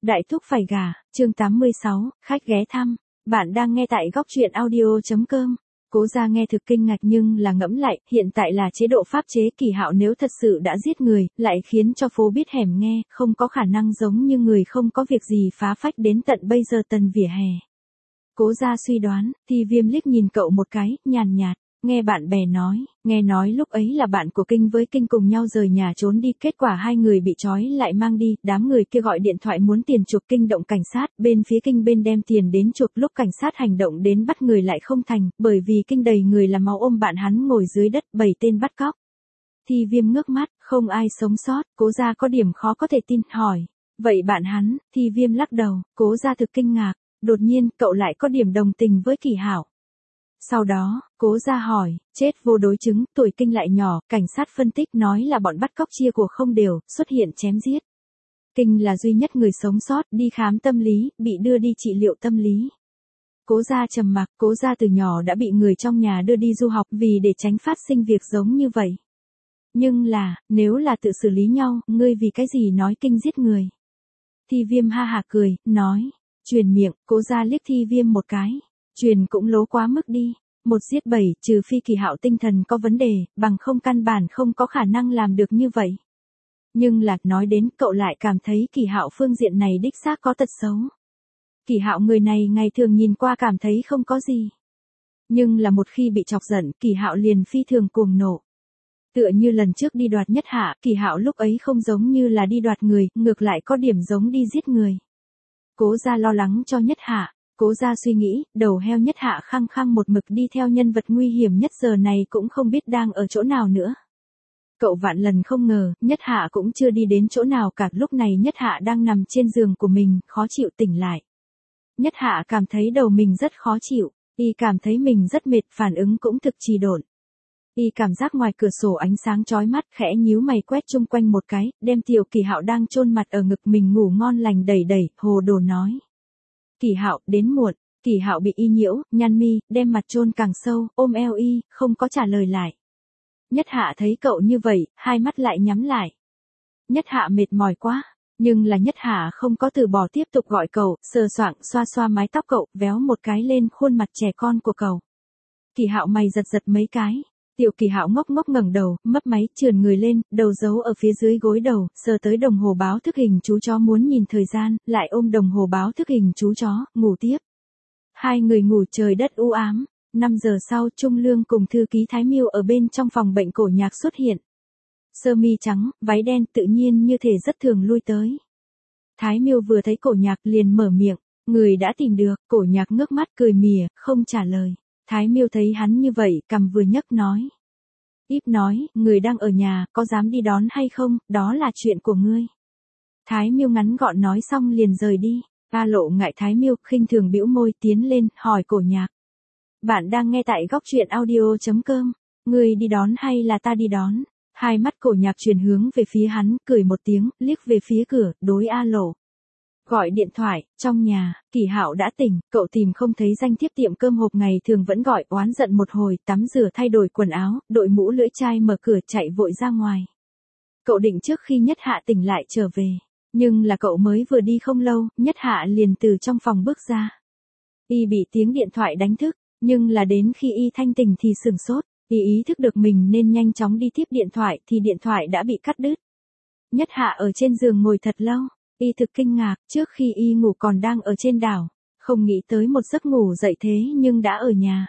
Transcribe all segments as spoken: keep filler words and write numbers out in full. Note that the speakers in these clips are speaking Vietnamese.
Đại thúc phải gả, chương tám mươi sáu, khách ghé thăm. Bạn đang nghe tại góc truyện audio chấm com. Cố Gia nghe thực kinh ngạc nhưng là ngẫm lại, hiện tại là chế độ pháp chế Kỳ Hạo nếu thật sự đã giết người, lại khiến cho phố biết hẻm nghe, không có khả năng giống như người không có việc gì phá phách đến tận bây giờ tần vỉa hè. Cố Gia suy đoán, thì Viêm liếc nhìn cậu một cái, nhàn nhạt. Nghe bạn bè nói, nghe nói lúc ấy là bạn của Kinh với Kinh cùng nhau rời nhà trốn đi, kết quả hai người bị trói lại mang đi, đám người kia gọi điện thoại muốn tiền chuộc, Kinh động cảnh sát, bên phía Kinh bên đem tiền đến chuộc, lúc cảnh sát hành động đến bắt người lại không thành, bởi vì Kinh đầy người là máu ôm bạn hắn ngồi dưới đất, bảy tên bắt cóc. Thì Viêm ngước mắt, không ai sống sót, Cố Gia có điểm khó có thể tin, hỏi, vậy bạn hắn? Thì Viêm lắc đầu, Cố Gia thực kinh ngạc, đột nhiên cậu lại có điểm đồng tình với Kỳ Hạo. Sau đó, Cố Gia hỏi, chết vô đối chứng, tuổi Kinh lại nhỏ, cảnh sát phân tích nói là bọn bắt cóc chia của không đều, xuất hiện chém giết. Kinh là duy nhất người sống sót, đi khám tâm lý, bị đưa đi trị liệu tâm lý. Cố Gia trầm mặc, Cố Gia từ nhỏ đã bị người trong nhà đưa đi du học vì để tránh phát sinh việc giống như vậy. Nhưng là, nếu là tự xử lý nhau, ngươi vì cái gì nói Kinh giết người? Thì Viêm ha hả cười, nói, truyền miệng. Cố Gia liếc Thi Viêm một cái. Truyền cũng lố quá mức đi, một giết bảy, trừ phi Kỳ Hạo tinh thần có vấn đề, bằng không căn bản không có khả năng làm được như vậy. Nhưng là, nói đến, cậu lại cảm thấy Kỳ Hạo phương diện này đích xác có tật xấu. Kỳ Hạo người này ngày thường nhìn qua cảm thấy không có gì. Nhưng là một khi bị chọc giận, Kỳ Hạo liền phi thường cuồng nộ. Tựa như lần trước đi đoạt Nhất Hạ, Kỳ Hạo lúc ấy không giống như là đi đoạt người, ngược lại có điểm giống đi giết người. Cố Gia lo lắng cho Nhất Hạ. Cố Gia suy nghĩ, đầu heo Nhất Hạ khăng khăng một mực đi theo nhân vật nguy hiểm nhất giờ này cũng không biết đang ở chỗ nào nữa. Cậu vạn lần không ngờ, Nhất Hạ cũng chưa đi đến chỗ nào cả, lúc này Nhất Hạ đang nằm trên giường của mình, khó chịu tỉnh lại. Nhất Hạ cảm thấy đầu mình rất khó chịu, y cảm thấy mình rất mệt, phản ứng cũng thực trì độn. Y cảm giác ngoài cửa sổ ánh sáng chói mắt, khẽ nhíu mày quét chung quanh một cái, đem Tiểu Kỳ Hạo đang chôn mặt ở ngực mình ngủ ngon lành đẩy đẩy, hồ đồ nói. Kỳ Hạo, đến muộn. Kỳ Hạo bị y nhiễu, nhăn mi, đem mặt chôn càng sâu, ôm eo y, không có trả lời lại. Nhất Hạ thấy cậu như vậy, hai mắt lại nhắm lại. Nhất Hạ mệt mỏi quá, nhưng là Nhất Hạ không có từ bỏ, tiếp tục gọi cậu, sờ soạng, xoa xoa mái tóc cậu, véo một cái lên khuôn mặt trẻ con của cậu. Kỳ Hạo mày giật giật mấy cái. Tiểu Kỳ Hạo ngốc ngốc ngẩng đầu, mấp máy, trườn người lên, đầu giấu ở phía dưới gối đầu, sờ tới đồng hồ báo thức hình chú chó muốn nhìn thời gian, lại ôm đồng hồ báo thức hình chú chó, ngủ tiếp. Hai người ngủ trời đất u ám. Năm giờ sau, Trung Lương cùng thư ký Thái Miêu ở bên trong phòng bệnh Cổ Nhạc xuất hiện. Sơ mi trắng, váy đen, tự nhiên như thể rất thường lui tới. Thái Miêu vừa thấy Cổ Nhạc liền mở miệng, người đã tìm được. Cổ Nhạc ngước mắt cười mỉa, không trả lời. Thái Miêu thấy hắn như vậy, cằm vừa nhấc nói. Íp nói, người đang ở nhà, có dám đi đón hay không, đó là chuyện của ngươi. Thái Miêu ngắn gọn nói xong liền rời đi. A Lộ ngại Thái Miêu, khinh thường bĩu môi tiến lên, hỏi Cổ Nhạc. Bạn đang nghe tại góc truyện audio chấm com, ngươi đi đón hay là ta đi đón? Hai mắt Cổ Nhạc chuyển hướng về phía hắn, cười một tiếng, liếc về phía cửa, đối A Lộ. Gọi điện thoại, trong nhà, Kỳ Hạo đã tỉnh, cậu tìm không thấy danh thiếp tiệm cơm hộp ngày thường vẫn gọi, oán giận một hồi, tắm rửa thay đổi quần áo, đội mũ lưỡi chai mở cửa chạy vội ra ngoài. Cậu định trước khi Nhất Hạ tỉnh lại trở về, nhưng là cậu mới vừa đi không lâu, Nhất Hạ liền từ trong phòng bước ra. Y bị tiếng điện thoại đánh thức, nhưng là đến khi y thanh tỉnh thì sửng sốt, y ý thức được mình nên nhanh chóng đi tiếp điện thoại thì điện thoại đã bị cắt đứt. Nhất Hạ ở trên giường ngồi thật lâu. Y thực kinh ngạc, trước khi y ngủ còn đang ở trên đảo, không nghĩ tới một giấc ngủ dậy thế nhưng đã ở nhà.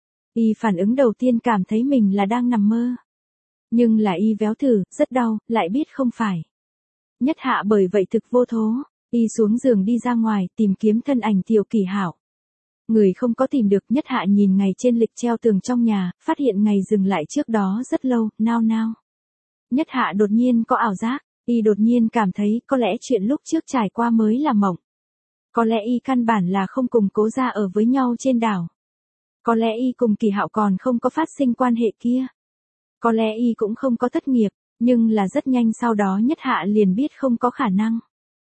Y phản ứng đầu tiên cảm thấy mình là đang nằm mơ. Nhưng là y véo thử, rất đau, lại biết không phải. Nhất Hạ bởi vậy thực vô thố, y xuống giường đi ra ngoài tìm kiếm thân ảnh Tiểu Kỳ Hạo. Người không có tìm được. Nhất Hạ nhìn ngày trên lịch treo tường trong nhà, phát hiện ngày dừng lại trước đó rất lâu, nao nao. Nhất Hạ đột nhiên có ảo giác. Y đột nhiên cảm thấy có lẽ chuyện lúc trước trải qua mới là mộng. Có lẽ y căn bản là không cùng Cố Gia ở với nhau trên đảo. Có lẽ y cùng Kỳ Hạo còn không có phát sinh quan hệ kia. Có lẽ y cũng không có thất nghiệp, nhưng là rất nhanh sau đó Nhất Hạ liền biết không có khả năng.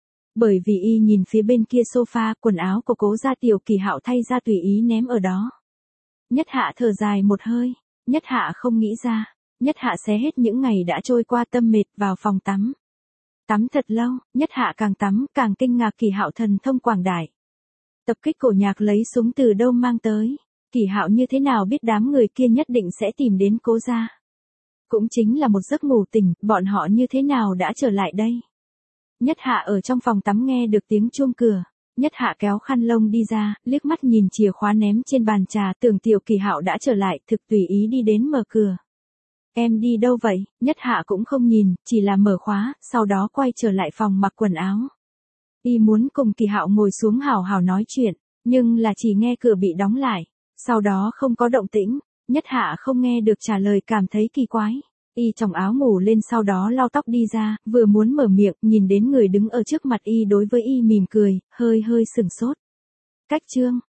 Bởi vì y nhìn phía bên kia sofa, quần áo của Cố Gia Tiểu Kỳ Hạo thay ra tùy ý ném ở đó. Nhất Hạ thở dài một hơi, Nhất Hạ không nghĩ ra. Nhất Hạ xé hết những ngày đã trôi qua tâm mệt vào phòng tắm. Tắm thật lâu, Nhất Hạ càng tắm, càng kinh ngạc Kỳ Hạo thần thông quảng đại. Tập kích cổ nhạc lấy súng từ đâu mang tới. Kỳ Hạo như thế nào biết đám người kia nhất định sẽ tìm đến Cố gia. Cũng chính là một giấc ngủ tỉnh, bọn họ như thế nào đã trở lại đây. Nhất Hạ ở trong phòng tắm nghe được tiếng chuông cửa. Nhất Hạ kéo khăn lông đi ra, liếc mắt nhìn chìa khóa ném trên bàn trà, tưởng Tiểu Kỳ Hạo đã trở lại, thực tùy ý đi đến mở cửa. Em đi đâu vậy? Nhất Hạ cũng không nhìn, chỉ là mở khóa, sau đó quay trở lại phòng mặc quần áo. Y muốn cùng Kỳ Hạo ngồi xuống hào hào nói chuyện, nhưng là chỉ nghe cửa bị đóng lại, sau đó không có động tĩnh. Nhất Hạ không nghe được trả lời, cảm thấy kỳ quái. Y chồng áo ngủ lên, sau đó lau tóc đi ra, vừa muốn mở miệng, nhìn đến người đứng ở trước mặt Y đối với Y mỉm cười, hơi hơi sửng sốt. Cách Trương,